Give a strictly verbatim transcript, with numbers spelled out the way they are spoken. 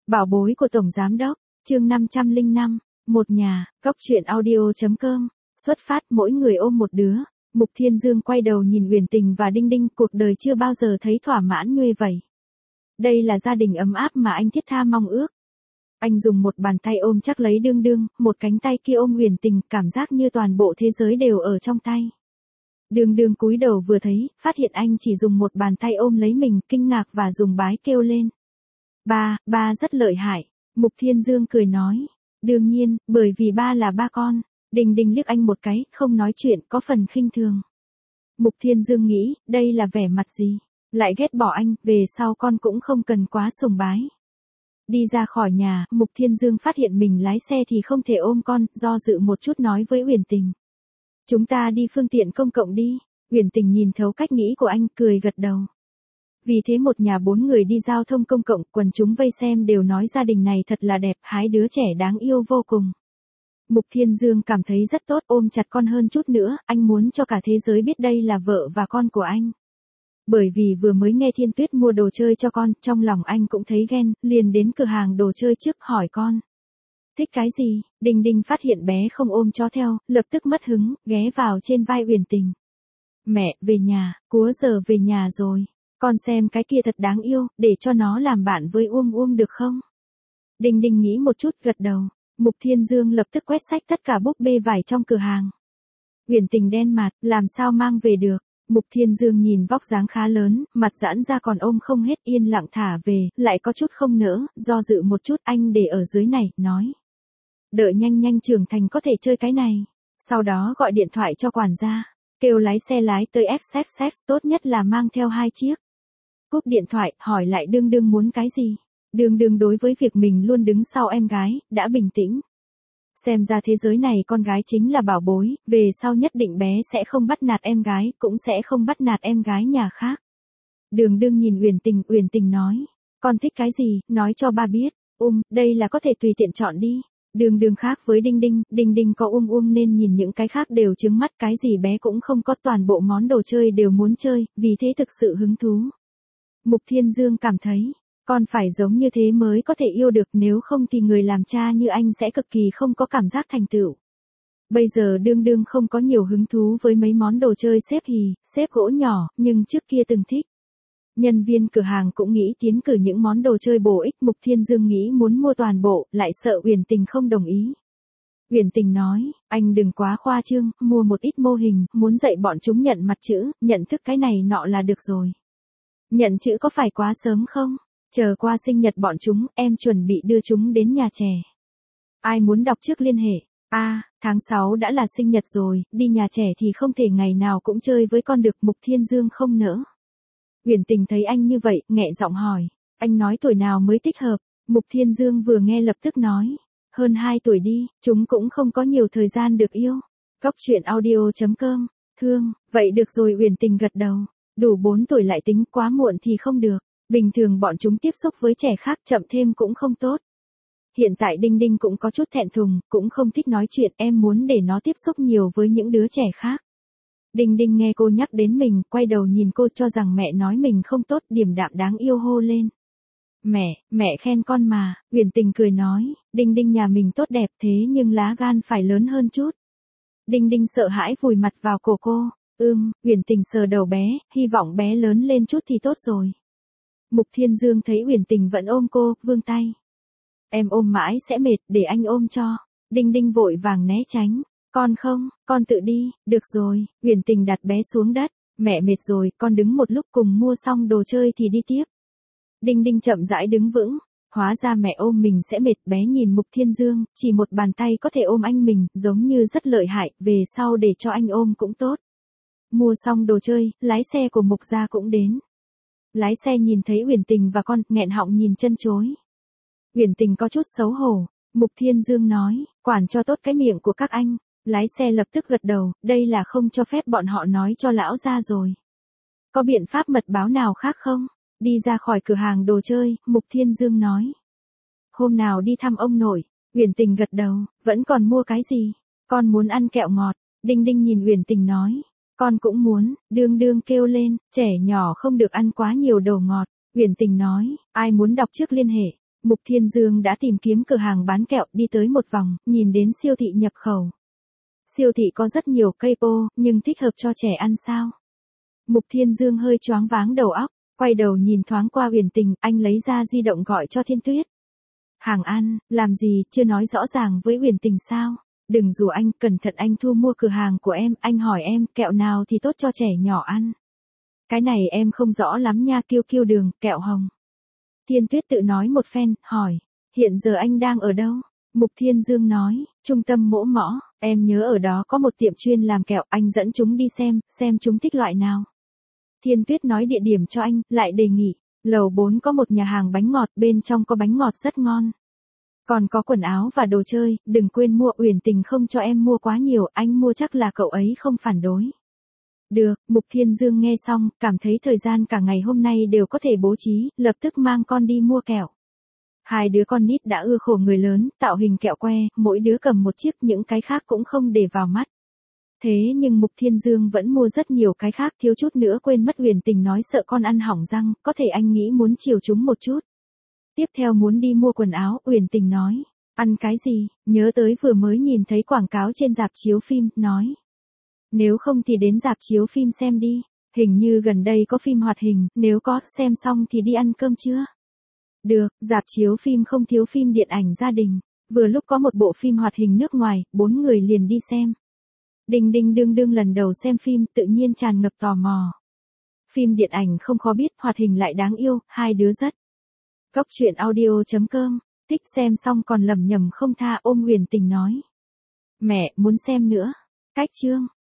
Bảo bối của Tổng Giám Đốc, chương năm trăm lẻ năm, một nhà, góc truyện audio.com, xuất phát mỗi người ôm một đứa. Mục Thiên Dương quay đầu nhìn Uyển Tình và Đinh Đinh, cuộc đời chưa bao giờ thấy thỏa mãn như vậy. Đây là gia đình ấm áp mà anh thiết tha mong ước. Anh dùng một bàn tay ôm chắc lấy Đương Đương, một cánh tay kia ôm Uyển Tình, cảm giác như toàn bộ thế giới đều ở trong tay. Đương Đương cúi đầu vừa thấy, phát hiện anh chỉ dùng một bàn tay ôm lấy mình, kinh ngạc và dùng bái kêu lên. Ba, ba rất lợi hại. Mục Thiên Dương cười nói. Đương nhiên, bởi vì ba là ba con. Đinh Đinh liếc anh một cái, không nói chuyện, có phần khinh thường. Mục Thiên Dương nghĩ, đây là vẻ mặt gì? Lại ghét bỏ anh, về sau con cũng không cần quá sùng bái. Đi ra khỏi nhà, Mục Thiên Dương phát hiện mình lái xe thì không thể ôm con, do dự một chút nói với Uyển Tình. Chúng ta đi phương tiện công cộng đi. Uyển Tình nhìn thấu cách nghĩ của anh, cười gật đầu. Vì thế một nhà bốn người đi giao thông công cộng, quần chúng vây xem đều nói gia đình này thật là đẹp, hai đứa trẻ đáng yêu vô cùng. Mục Thiên Dương cảm thấy rất tốt, ôm chặt con hơn chút nữa, anh muốn cho cả thế giới biết đây là vợ và con của anh. Bởi vì vừa mới nghe Thiên Tuyết mua đồ chơi cho con, trong lòng anh cũng thấy ghen, liền đến cửa hàng đồ chơi trước hỏi con. Thích cái gì? Đinh Đinh phát hiện bé không ôm chó theo, lập tức mất hứng, ghé vào trên vai Uyển Tình. Mẹ, về nhà, cúa giờ về nhà rồi. Con xem cái kia thật đáng yêu, để cho nó làm bạn với Uông Uông được không? Đinh Đinh nghĩ một chút, gật đầu. Mục Thiên Dương lập tức quét sạch tất cả búp bê vải trong cửa hàng. Uyển Tình đen mặt, làm sao mang về được? Mục Thiên Dương nhìn vóc dáng khá lớn, mặt giãn ra còn ôm không hết, yên lặng thả về, lại có chút không nỡ, do dự một chút, anh để ở dưới này, nói. Đợi nhanh nhanh trưởng thành có thể chơi cái này. Sau đó gọi điện thoại cho quản gia, kêu lái xe lái tới ép ét ét, tốt nhất là mang theo hai chiếc. Cúp điện thoại, hỏi lại Đương Đương muốn cái gì. Đương Đương đối với việc mình luôn đứng sau em gái, đã bình tĩnh. Xem ra thế giới này con gái chính là bảo bối, về sau nhất định bé sẽ không bắt nạt em gái, cũng sẽ không bắt nạt em gái nhà khác. Đường Đương nhìn Uyển Tình, Uyển Tình nói. Con thích cái gì, nói cho ba biết. Um, đây là có thể tùy tiện chọn đi. Đường Đường khác với Đinh Đinh, Đinh Đinh có Uông Uông nên nhìn những cái khác đều trứng mắt, cái gì bé cũng không có, toàn bộ món đồ chơi đều muốn chơi, vì thế thực sự hứng thú. Mục Thiên Dương cảm thấy, con phải giống như thế mới có thể yêu được, nếu không thì người làm cha như anh sẽ cực kỳ không có cảm giác thành tựu. Bây giờ Đương Đương không có nhiều hứng thú với mấy món đồ chơi xếp hì, xếp gỗ nhỏ, nhưng trước kia từng thích. Nhân viên cửa hàng cũng nghĩ tiến cử những món đồ chơi bổ ích, Mục Thiên Dương nghĩ muốn mua toàn bộ, lại sợ Uyển Tình không đồng ý. Uyển Tình nói, anh đừng quá khoa trương, mua một ít mô hình, muốn dạy bọn chúng nhận mặt chữ, nhận thức cái này nọ là được rồi. Nhận chữ có phải quá sớm không? Chờ qua sinh nhật bọn chúng, em chuẩn bị đưa chúng đến nhà trẻ. Ai muốn đọc trước liên hệ. A, à, tháng sáu đã là sinh nhật rồi, đi nhà trẻ thì không thể ngày nào cũng chơi với con được. Mục Thiên Dương không nỡ. Uyển Tình thấy anh như vậy, nghẹ giọng hỏi. Anh nói tuổi nào mới thích hợp? Mục Thiên Dương vừa nghe lập tức nói. Hơn hai tuổi đi, chúng cũng không có nhiều thời gian được yêu. Góc truyện audio.com, thương, vậy được rồi. Uyển Tình gật đầu. Đủ bốn tuổi lại tính, quá muộn thì không được. Bình thường bọn chúng tiếp xúc với trẻ khác, chậm thêm cũng không tốt. Hiện tại Đinh Đinh cũng có chút thẹn thùng, cũng không thích nói chuyện, em muốn để nó tiếp xúc nhiều với những đứa trẻ khác. Đinh Đinh nghe cô nhắc đến mình, quay đầu nhìn cô cho rằng mẹ nói mình không tốt, điềm đạm đáng yêu hô lên. Mẹ, mẹ khen con mà. Uyển Tình cười nói, Đinh Đinh nhà mình tốt đẹp thế nhưng lá gan phải lớn hơn chút. Đinh Đinh sợ hãi vùi mặt vào cổ cô. Ưm, Uyển Tình sờ đầu bé, hy vọng bé lớn lên chút thì tốt rồi. Mục Thiên Dương thấy Uyển Tình vẫn ôm cô, vươn tay. Em ôm mãi sẽ mệt, để anh ôm cho. Đinh Đinh vội vàng né tránh. Con không, con tự đi, được rồi. Uyển Tình đặt bé xuống đất. Mẹ mệt rồi, con đứng một lúc, cùng mua xong đồ chơi thì đi tiếp. Đinh Đinh chậm rãi đứng vững. Hóa ra mẹ ôm mình sẽ mệt. Bé nhìn Mục Thiên Dương, chỉ một bàn tay có thể ôm anh mình, giống như rất lợi hại, về sau để cho anh ôm cũng tốt. Mua xong đồ chơi, lái xe của Mục gia cũng đến. Lái xe nhìn thấy Uyển Tình và con, nghẹn họng nhìn chân chối. Uyển Tình có chút xấu hổ. Mục Thiên Dương nói, quản cho tốt cái miệng của các anh. Lái xe lập tức gật đầu, đây là không cho phép bọn họ nói cho lão gia rồi. Có biện pháp mật báo nào khác không? Đi ra khỏi cửa hàng đồ chơi, Mục Thiên Dương nói. Hôm nào đi thăm ông nội. Uyển Tình gật đầu, vẫn còn mua cái gì? Con muốn ăn kẹo ngọt. Đinh Đinh nhìn Uyển Tình nói. Con cũng muốn. Đương Đương kêu lên, trẻ nhỏ không được ăn quá nhiều đồ ngọt. Uyển Tình nói, ai muốn đọc trước liên hệ. Mục Thiên Dương đã tìm kiếm cửa hàng bán kẹo đi tới một vòng, nhìn đến siêu thị nhập khẩu. Siêu thị có rất nhiều cây po, nhưng thích hợp cho trẻ ăn sao? Mục Thiên Dương hơi choáng váng đầu óc, quay đầu nhìn thoáng qua Uyển Tình, anh lấy ra di động gọi cho Thiên Tuyết. Hàng ăn, làm gì, chưa nói rõ ràng với Uyển Tình sao? Đừng rủ anh, cẩn thận anh thu mua cửa hàng của em, anh hỏi em, kẹo nào thì tốt cho trẻ nhỏ ăn. Cái này em không rõ lắm nha, kiêu kiêu đường, kẹo hồng. Thiên Tuyết tự nói một phen, hỏi, hiện giờ anh đang ở đâu? Mục Thiên Dương nói, trung tâm mỗ mõ, em nhớ ở đó có một tiệm chuyên làm kẹo, anh dẫn chúng đi xem, xem chúng thích loại nào. Thiên Tuyết nói địa điểm cho anh, lại đề nghị, lầu bốn có một nhà hàng bánh ngọt, bên trong có bánh ngọt rất ngon. Còn có quần áo và đồ chơi, đừng quên mua, Uyển Tình không cho em mua quá nhiều, anh mua chắc là cậu ấy không phản đối. Được, Mục Thiên Dương nghe xong, cảm thấy thời gian cả ngày hôm nay đều có thể bố trí, lập tức mang con đi mua kẹo. Hai đứa con nít đã ưa khổ người lớn, tạo hình kẹo que, mỗi đứa cầm một chiếc, những cái khác cũng không để vào mắt. Thế nhưng Mục Thiên Dương vẫn mua rất nhiều cái khác, thiếu chút nữa quên mất Uyển Tình nói sợ con ăn hỏng răng, có thể anh nghĩ muốn chiều chúng một chút. Tiếp theo muốn đi mua quần áo, Uyển Tình nói, ăn cái gì, nhớ tới vừa mới nhìn thấy quảng cáo trên rạp chiếu phim, nói. Nếu không thì đến rạp chiếu phim xem đi, hình như gần đây có phim hoạt hình, nếu có, xem xong thì đi ăn cơm chưa? Được, rạp chiếu phim không thiếu phim điện ảnh gia đình, vừa lúc có một bộ phim hoạt hình nước ngoài, bốn người liền đi xem. Đinh Đinh đương đương lần đầu xem phim, tự nhiên tràn ngập tò mò. Phim điện ảnh không khó biết, hoạt hình lại đáng yêu, hai đứa rất. Cốc truyện audio chấm com, thích xem xong còn lẩm nhẩm không tha, ôm Uyển Tình nói. Mẹ, muốn xem nữa. Cách chương.